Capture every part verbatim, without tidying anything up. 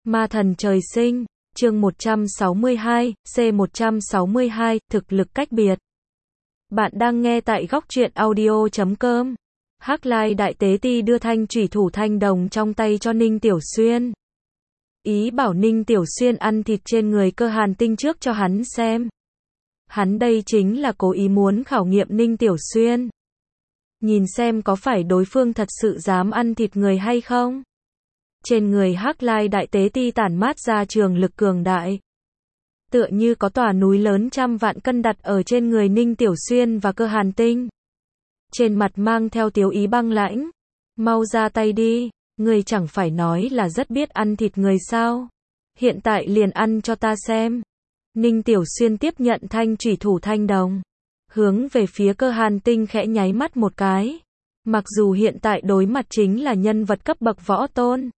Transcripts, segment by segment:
Ma thần trời sinh, chương một trăm sáu mươi hai, C một trăm sáu mươi hai, thực lực cách biệt. Bạn đang nghe tại góc truyện audio chấm com. Hắc Lai Đại Tế Ti đưa thanh chủy thủ thanh đồng trong tay cho Ninh Tiểu Xuyên. Ý bảo Ninh Tiểu Xuyên ăn thịt trên người Cơ Hàn Tinh trước cho hắn xem. Hắn đây chính là cố ý muốn khảo nghiệm Ninh Tiểu Xuyên. Nhìn xem có phải đối phương thật sự dám ăn thịt người hay không. Trên người Hắc Lai Đại Tế Ti tản mát ra trường lực cường đại. Tựa như có tòa núi lớn trăm vạn cân đặt ở trên người Ninh Tiểu Xuyên và Cơ Hàn Tinh. Trên mặt mang theo tiếu ý băng lãnh. Mau ra tay đi, ngươi chẳng phải nói là rất biết ăn thịt người sao? Hiện tại liền ăn cho ta xem. Ninh Tiểu Xuyên tiếp nhận thanh chủy thủ thanh đồng. Hướng về phía Cơ Hàn Tinh khẽ nháy mắt một cái. Mặc dù hiện tại đối mặt chính là nhân vật cấp bậc võ tôn.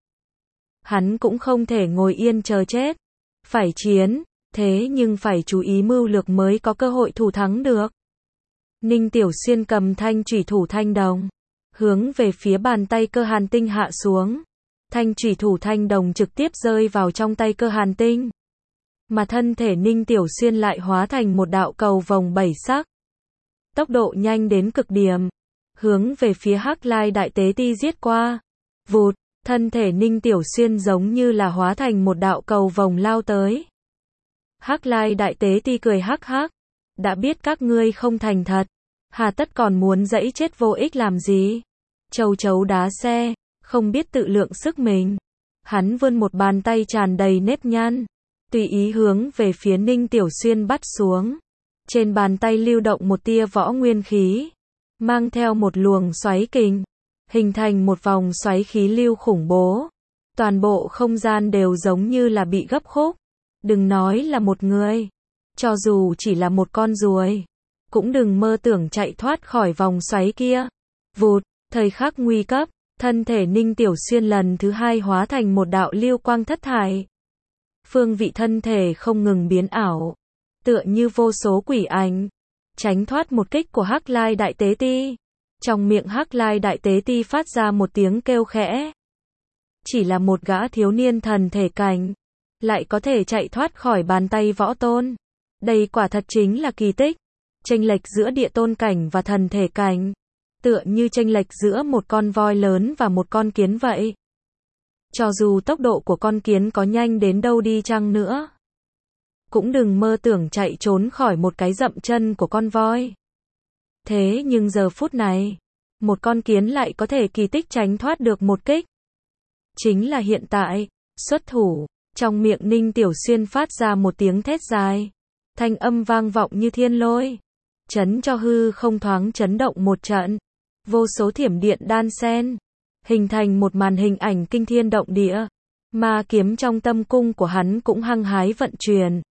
Hắn cũng không thể ngồi yên chờ chết. Phải chiến, thế nhưng phải chú ý mưu lược mới có cơ hội thủ thắng được. Ninh Tiểu Xuyên cầm thanh chủy thủ thanh đồng. Hướng về phía bàn tay Cơ Hàn Tinh hạ xuống. Thanh chủy thủ thanh đồng trực tiếp rơi vào trong tay Cơ Hàn Tinh. Mà thân thể Ninh Tiểu Xuyên lại hóa thành một đạo cầu vồng bảy sắc. Tốc độ nhanh đến cực điểm. Hướng về phía Hắc Lai Đại Tế Ti giết qua. Vụt, thân thể Ninh Tiểu Xuyên giống như là hóa thành một đạo cầu vồng lao tới. Hắc Lai Đại Tế Ti cười hắc hắc. Đã biết các ngươi không thành thật. Hà tất còn muốn dẫy chết vô ích làm gì? Châu chấu đá xe, không biết tự lượng sức mình. Hắn vươn một bàn tay tràn đầy nếp nhăn. Tùy ý hướng về phía Ninh Tiểu Xuyên bắt xuống. Trên bàn tay lưu động một tia võ nguyên khí. Mang theo một luồng xoáy kình. Hình thành một vòng xoáy khí lưu khủng bố. Toàn bộ không gian đều giống như là bị gấp khúc. Đừng nói là một người. Cho dù chỉ là một con ruồi. Cũng đừng mơ tưởng chạy thoát khỏi vòng xoáy kia. Vụt, thời khắc nguy cấp. Thân thể Ninh Tiểu Xuyên lần thứ hai hóa thành một đạo lưu quang thất thải. Phương vị thân thể không ngừng biến ảo. Tựa như vô số quỷ ảnh. Tránh thoát một kích của Hắc Lai Đại Tế Ti. Trong miệng Hắc Lai Đại Tế Ti phát ra một tiếng kêu khẽ. Chỉ là một gã thiếu niên thần thể cảnh. Lại có thể chạy thoát khỏi bàn tay võ tôn. Đây quả thật chính là kỳ tích. Chênh lệch giữa địa tôn cảnh và thần thể cảnh. Tựa như chênh lệch giữa một con voi lớn và một con kiến vậy. Cho dù tốc độ của con kiến có nhanh đến đâu đi chăng nữa. Cũng đừng mơ tưởng chạy trốn khỏi một cái dậm chân của con voi. Thế nhưng giờ phút này, một con kiến lại có thể kỳ tích tránh thoát được một kích. Chính là hiện tại, xuất thủ, trong miệng Ninh Tiểu Xuyên phát ra một tiếng thét dài. Thanh âm vang vọng như thiên lôi. Chấn cho hư không thoáng chấn động một trận. Vô số thiểm điện đan xen. Hình thành một màn hình ảnh kinh thiên động địa. Ma kiếm trong tâm cung của hắn cũng hăng hái vận chuyển.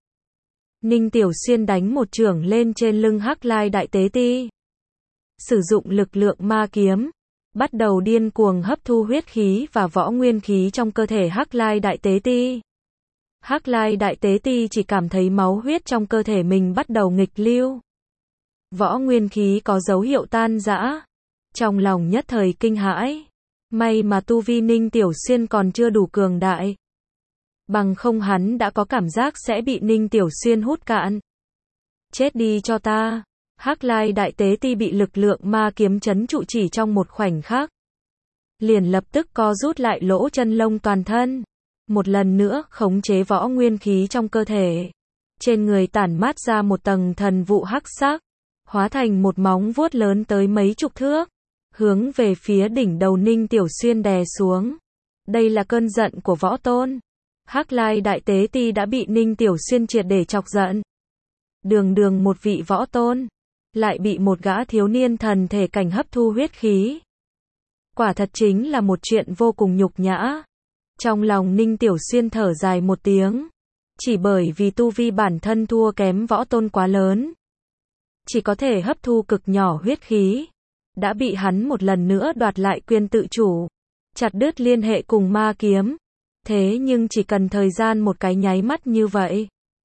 Ninh Tiểu Xuyên đánh một chưởng lên trên lưng Hắc Lai Đại Tế Ti. Sử dụng lực lượng ma kiếm. Bắt đầu điên cuồng hấp thu huyết khí và võ nguyên khí trong cơ thể Hắc Lai Đại Tế Ti. Hắc Lai Đại Tế Ti chỉ cảm thấy máu huyết trong cơ thể mình bắt đầu nghịch lưu. Võ nguyên khí có dấu hiệu tan rã. Trong lòng nhất thời kinh hãi. May mà tu vi Ninh Tiểu Xuyên còn chưa đủ cường đại. Bằng không hắn đã có cảm giác sẽ bị Ninh Tiểu Xuyên hút cạn. Chết đi cho ta. Hắc Lai Đại Tế Ti bị lực lượng ma kiếm chấn trụ chỉ trong một khoảnh khắc. Liền lập tức co rút lại lỗ chân lông toàn thân. Một lần nữa khống chế võ nguyên khí trong cơ thể. Trên người tản mát ra một tầng thần vụ hắc sắc. Hóa thành một móng vuốt lớn tới mấy chục thước. Hướng về phía đỉnh đầu Ninh Tiểu Xuyên đè xuống. Đây là cơn giận của võ tôn. Hắc Lai Đại Tế Ti đã bị Ninh Tiểu Xuyên triệt để chọc giận. Đường đường một vị võ tôn. Lại bị một gã thiếu niên thần thể cảnh hấp thu huyết khí. Quả thật chính là một chuyện vô cùng nhục nhã. Trong lòng Ninh Tiểu Xuyên thở dài một tiếng. Chỉ bởi vì tu vi bản thân thua kém võ tôn quá lớn. Chỉ có thể hấp thu cực nhỏ huyết khí. Đã bị hắn một lần nữa đoạt lại quyền tự chủ. Chặt đứt liên hệ cùng ma kiếm. Thế nhưng chỉ cần thời gian một cái nháy mắt như vậy.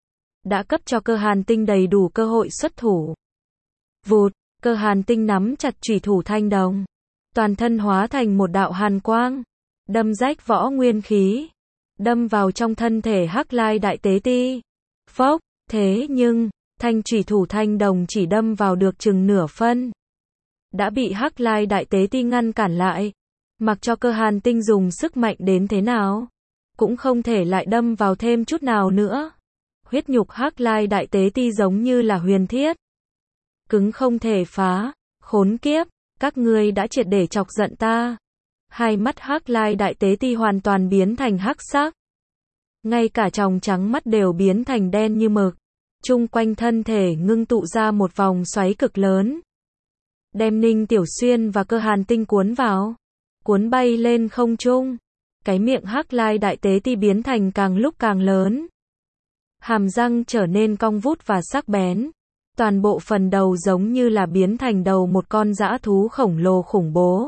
Đã cấp cho Cơ Hàn Tinh đầy đủ cơ hội xuất thủ. Vụt, Cơ Hàn Tinh nắm chặt chủy thủ thanh đồng. Toàn thân hóa thành một đạo hàn quang. Đâm rách võ nguyên khí. đâm vào trong thân thể Hắc Lai Đại Tế Ti. Phốc, thế nhưng, thanh chủy thủ thanh đồng chỉ đâm vào được chừng nửa phân. Đã bị Hắc Lai Đại Tế Ti ngăn cản lại. Mặc cho Cơ Hàn Tinh dùng sức mạnh đến thế nào, cũng không thể lại đâm vào thêm chút nào nữa. Huyết nhục Hắc Lai Đại Tế Ti giống như là huyền thiết. Cứng không thể phá, khốn kiếp, các ngươi đã triệt để chọc giận ta. Hai mắt Hắc Lai Đại Tế Ti hoàn toàn biến thành hắc sắc. Ngay cả tròng trắng mắt đều biến thành đen như mực. Chung quanh thân thể ngưng tụ ra một vòng xoáy cực lớn. Đem Ninh Tiểu Xuyên và Cơ Hàn Tinh cuốn vào. Cuốn bay lên không trung. Cái miệng Hắc Lai Đại Tế Ti biến thành càng lúc càng lớn. Hàm răng trở nên cong vút và sắc bén. Toàn bộ phần đầu giống như là biến thành đầu một con dã thú khổng lồ khủng bố.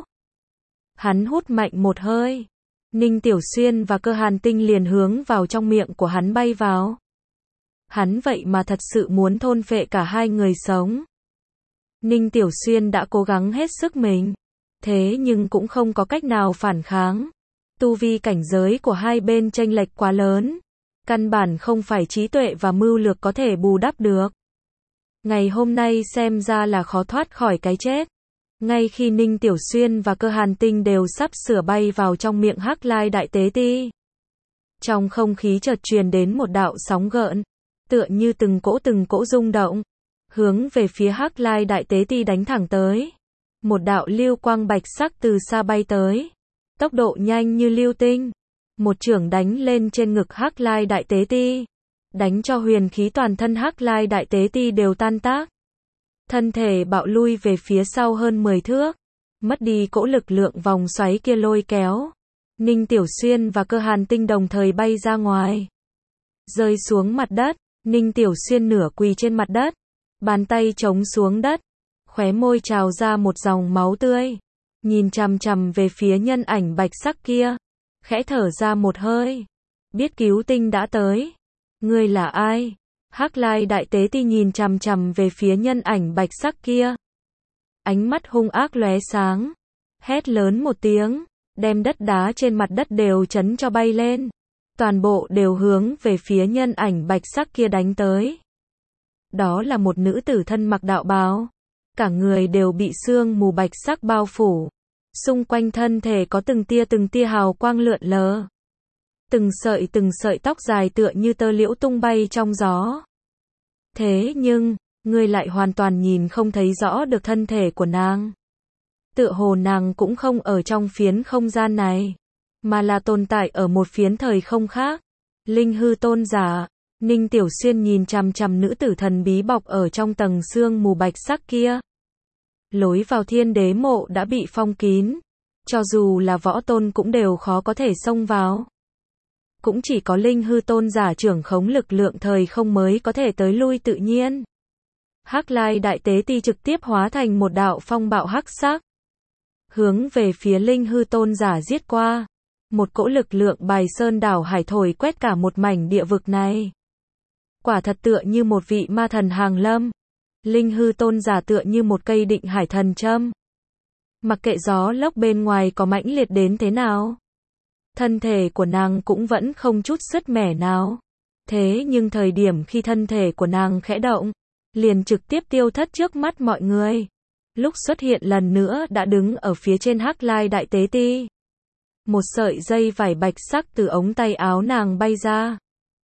Hắn hút mạnh một hơi. Ninh Tiểu Xuyên và Cơ Hàn Tinh liền hướng vào trong miệng của hắn bay vào. Hắn vậy mà thật sự muốn thôn phệ cả hai người sống. Ninh Tiểu Xuyên đã cố gắng hết sức mình. Thế nhưng cũng không có cách nào phản kháng. Tu vi cảnh giới của hai bên chênh lệch quá lớn. Căn bản không phải trí tuệ và mưu lược có thể bù đắp được. Ngày hôm nay xem ra là khó thoát khỏi cái chết. Ngay khi Ninh Tiểu Xuyên và Cơ Hàn Tinh đều sắp sửa bay vào trong miệng Hắc Lai Đại Tế Ti. Trong không khí chợt truyền đến một đạo sóng gợn, tựa như từng cỗ từng cỗ rung động, hướng về phía Hắc Lai Đại Tế Ti đánh thẳng tới. Một đạo lưu quang bạch sắc từ xa bay tới, tốc độ nhanh như lưu tinh, một chưởng đánh lên trên ngực Hắc Lai Đại Tế Ti, đánh cho huyền khí toàn thân Hắc Lai Đại Tế Ti đều tan tác. Thân thể bạo lui về phía sau hơn mười thước, mất đi cỗ lực lượng vòng xoáy kia lôi kéo. Ninh Tiểu Xuyên và Cơ Hàn Tinh đồng thời bay ra ngoài, rơi xuống mặt đất. Ninh Tiểu Xuyên nửa quỳ trên mặt đất, bàn tay chống xuống đất, khóe môi trào ra một dòng máu tươi, nhìn chằm chằm về phía nhân ảnh bạch sắc kia, khẽ thở ra một hơi, biết cứu tinh đã tới. Ngươi là ai? Hắc Lai Đại Tế Ti nhìn chằm chằm về phía nhân ảnh bạch sắc kia, ánh mắt hung ác lóe sáng, hét lớn một tiếng, đem đất đá trên mặt đất đều chấn cho bay lên. Toàn bộ đều hướng về phía nhân ảnh bạch sắc kia đánh tới. Đó là một nữ tử thân mặc đạo bào, cả người đều bị sương mù bạch sắc bao phủ. Xung quanh thân thể có từng tia từng tia hào quang lượn lờ. Từng sợi từng sợi tóc dài tựa như tơ liễu tung bay trong gió. Thế nhưng, ngươi lại hoàn toàn nhìn không thấy rõ được thân thể của nàng. Tựa hồ nàng cũng không ở trong phiến không gian này, mà là tồn tại ở một phiến thời không khác. Linh hư tôn giả. Ninh Tiểu Xuyên nhìn chằm chằm nữ tử thần bí bọc ở trong tầng sương mù bạch sắc kia. Lối vào thiên đế mộ đã bị phong kín, cho dù là võ tôn cũng đều khó có thể xông vào. Cũng chỉ có linh hư tôn giả trưởng khống lực lượng thời không mới có thể tới lui tự nhiên. Hắc Lai Đại Tế Ti trực tiếp hóa thành một đạo phong bạo hắc sắc, hướng về phía linh hư tôn giả giết qua. Một cỗ lực lượng bài sơn đảo hải thổi quét cả một mảnh địa vực này. Quả thật tựa như một vị ma thần hàng lâm. Linh hư tôn giả tựa như một cây định hải thần châm. Mặc kệ gió lốc bên ngoài có mãnh liệt đến thế nào, thân thể của nàng cũng vẫn không chút sứt mẻ nào. Thế nhưng thời điểm khi thân thể của nàng khẽ động, liền trực tiếp tiêu thất trước mắt mọi người. Lúc xuất hiện lần nữa đã đứng ở phía trên Hắc Lai Đại Tế Ti. Một sợi dây vải bạch sắc từ ống tay áo nàng bay ra,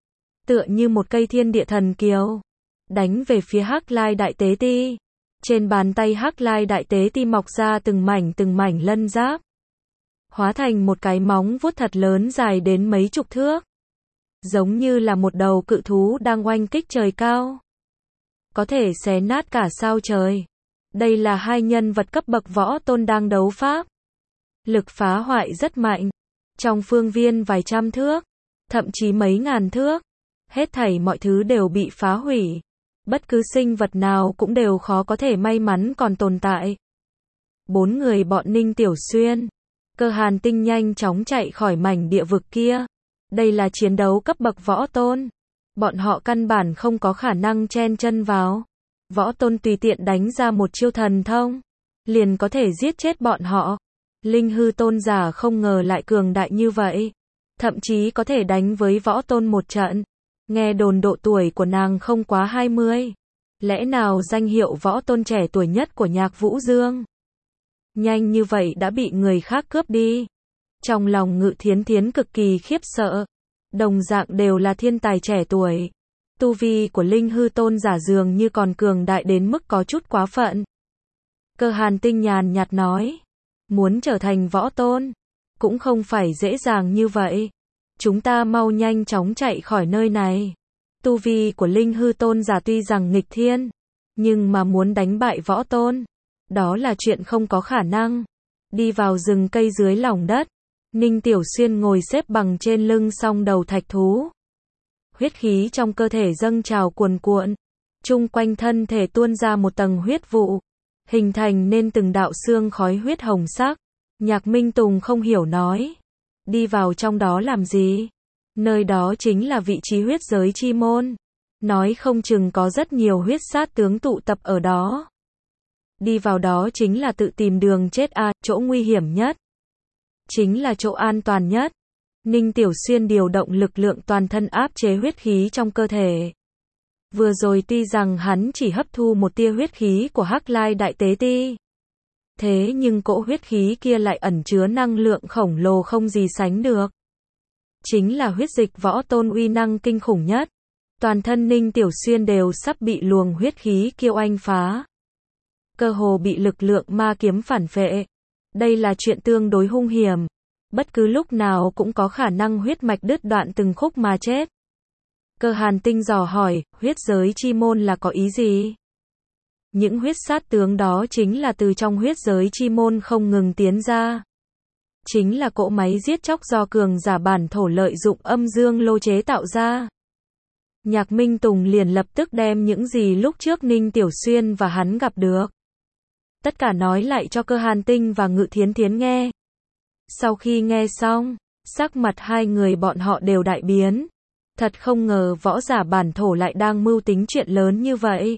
tựa như một cây thiên địa thần kiều, đánh về phía Hắc Lai Đại Tế Ti. Trên bàn tay Hắc Lai Đại Tế Ti mọc ra từng mảnh từng mảnh lân giáp, hóa thành một cái móng vuốt thật lớn dài đến mấy chục thước, giống như là một đầu cự thú đang oanh kích trời cao, có thể xé nát cả sao trời. Đây là hai nhân vật cấp bậc võ tôn đang đấu pháp, lực phá hoại rất mạnh. Trong phương viên vài trăm thước, thậm chí mấy ngàn thước, hết thảy mọi thứ đều bị phá hủy. Bất cứ sinh vật nào cũng đều khó có thể may mắn còn tồn tại. Bốn người bọn Ninh Tiểu Xuyên, Cơ Hàn Tinh nhanh chóng chạy khỏi mảnh địa vực kia. Đây là chiến đấu cấp bậc võ tôn. Bọn họ căn bản không có khả năng chen chân vào. Võ tôn tùy tiện đánh ra một chiêu thần thông, liền có thể giết chết bọn họ. Linh hư tôn giả không ngờ lại cường đại như vậy. thậm chí có thể đánh với võ tôn một trận. Nghe đồn độ tuổi của nàng không quá hai mươi. Lẽ nào danh hiệu võ tôn trẻ tuổi nhất của Nhạc Vũ Dương nhanh như vậy đã bị người khác cướp đi? Trong lòng Ngự Thiến Thiến cực kỳ khiếp sợ. Đồng dạng đều là thiên tài trẻ tuổi. Tu vi của Linh Hư Tôn giả dường như còn cường đại đến mức có chút quá phận. Cơ Hàn Tinh nhàn nhạt nói. Muốn trở thành võ tôn, cũng không phải dễ dàng như vậy. Chúng ta mau nhanh chóng chạy khỏi nơi này. Tu vi của Linh Hư Tôn giả tuy rằng nghịch thiên, nhưng mà muốn đánh bại võ tôn, đó là chuyện không có khả năng. Đi vào rừng cây dưới lòng đất, Ninh Tiểu Xuyên ngồi xếp bằng trên lưng song đầu thạch thú. Huyết khí trong cơ thể dâng trào cuồn cuộn, chung quanh thân thể tuôn ra một tầng huyết vụ, hình thành nên từng đạo xương khói huyết hồng sắc. Nhạc Minh Tùng không hiểu nói, đi vào trong đó làm gì? Nơi đó chính là vị trí huyết giới chi môn, nói không chừng có rất nhiều huyết sát tướng tụ tập ở đó. Đi vào đó chính là tự tìm đường chết à, chỗ nguy hiểm nhất, chính là chỗ an toàn nhất. Ninh Tiểu Xuyên điều động lực lượng toàn thân áp chế huyết khí trong cơ thể. Vừa rồi tuy rằng hắn chỉ hấp thu một tia huyết khí của Hắc Lai Đại Tế Ti, thế nhưng cỗ huyết khí kia lại ẩn chứa năng lượng khổng lồ không gì sánh được. Chính là huyết dịch võ tôn uy năng kinh khủng nhất. Toàn thân Ninh Tiểu Xuyên đều sắp bị luồng huyết khí kia oanh phá. Cơ hồ bị lực lượng ma kiếm phản phệ. Đây là chuyện tương đối hung hiểm. Bất cứ lúc nào cũng có khả năng huyết mạch đứt đoạn từng khúc mà chết. Cơ Hàn Tinh dò hỏi, huyết giới chi môn là có ý gì? Những huyết sát tướng đó chính là từ trong huyết giới chi môn không ngừng tiến ra. Chính là cỗ máy giết chóc do cường giả bản thổ lợi dụng âm dương lô chế tạo ra. Nhạc Minh Tùng liền lập tức đem những gì lúc trước Ninh Tiểu Xuyên và hắn gặp được, tất cả nói lại cho Cơ Hàn Tinh và Ngự Thiến Thiến nghe. Sau khi nghe xong, sắc mặt hai người bọn họ đều đại biến. Thật không ngờ võ giả bản thổ lại đang mưu tính chuyện lớn như vậy.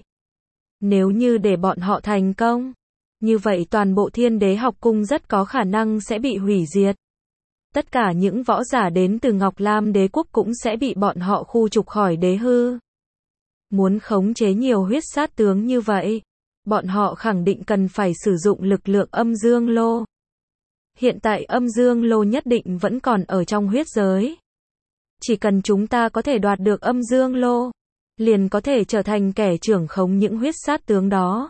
Nếu như để bọn họ thành công, như vậy toàn bộ Thiên Đế học cung rất có khả năng sẽ bị hủy diệt. Tất cả những võ giả đến từ Ngọc Lam đế quốc cũng sẽ bị bọn họ khu trục khỏi đế hư. Muốn khống chế nhiều huyết sát tướng như vậy, bọn họ khẳng định cần phải sử dụng lực lượng âm dương lô. Hiện tại âm dương lô nhất định vẫn còn ở trong huyết giới. Chỉ cần chúng ta có thể đoạt được âm dương lô, liền có thể trở thành kẻ trưởng khống những huyết sát tướng đó.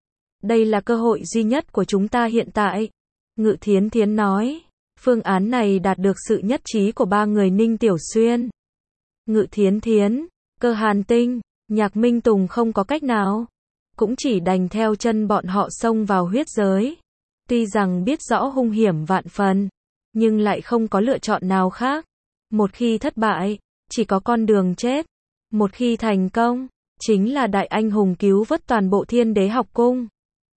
Đây là cơ hội duy nhất của chúng ta hiện tại. Ngự Thiến Thiến nói, phương án này đạt được sự nhất trí của ba người Ninh Tiểu Xuyên, Ngự Thiến Thiến, Cơ Hàn Tinh, Nhạc Minh Tùng không có cách nào, cũng chỉ đành theo chân bọn họ xông vào huyết giới. Tuy rằng biết rõ hung hiểm vạn phần, nhưng lại không có lựa chọn nào khác. Một khi thất bại, chỉ có con đường chết. Một khi thành công, chính là đại anh hùng cứu vớt toàn bộ Thiên Đế học cung.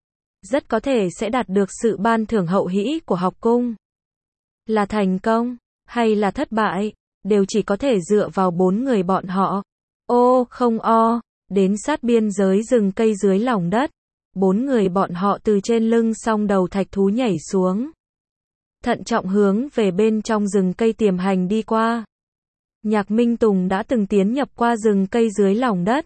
Rất có thể sẽ đạt được sự ban thưởng hậu hĩ của học cung. Là thành công, hay là thất bại, đều chỉ có thể dựa vào bốn người bọn họ. Ô, không o, đến sát biên giới rừng cây dưới lòng đất. Bốn người bọn họ từ trên lưng song đầu thạch thú nhảy xuống. Thận trọng hướng về bên trong rừng cây tiềm hành đi qua. Nhạc Minh Tùng đã từng tiến nhập qua rừng cây dưới lòng đất,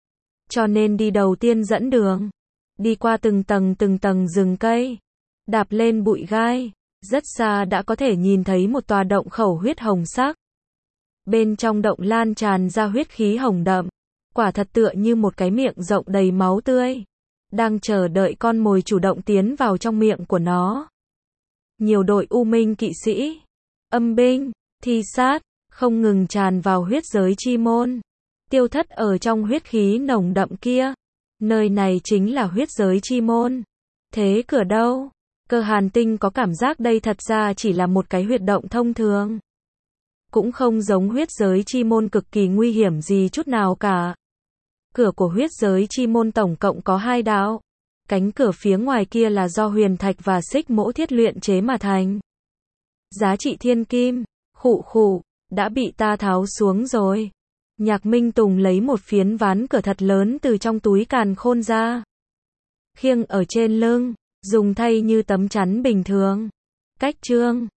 cho nên đi đầu tiên dẫn đường. Đi qua từng tầng từng tầng rừng cây, đạp lên bụi gai, rất xa đã có thể nhìn thấy một tòa động khẩu huyết hồng sắc. Bên trong động lan tràn ra huyết khí hồng đậm, quả thật tựa như một cái miệng rộng đầy máu tươi, đang chờ đợi con mồi chủ động tiến vào trong miệng của nó. Nhiều đội U Minh kỵ sĩ, âm binh, thi sát, không ngừng tràn vào huyết giới chi môn, tiêu thất ở trong huyết khí nồng đậm kia. Nơi này chính là huyết giới chi môn. Thế cửa đâu? Cơ Hàn Tinh có cảm giác đây thật ra chỉ là một cái huyệt động thông thường. Cũng không giống huyết giới chi môn cực kỳ nguy hiểm gì chút nào cả. Cửa của huyết giới chi môn tổng cộng có hai đạo. Cánh cửa phía ngoài kia là do huyền thạch và xích mỗ thiết luyện chế mà thành. Giá trị thiên kim, khụ khụ, đã bị ta tháo xuống rồi. Nhạc Minh Tùng lấy một phiến ván cửa thật lớn từ trong túi càn khôn ra, khiêng ở trên lưng, dùng thay như tấm chắn bình thường. Cách chương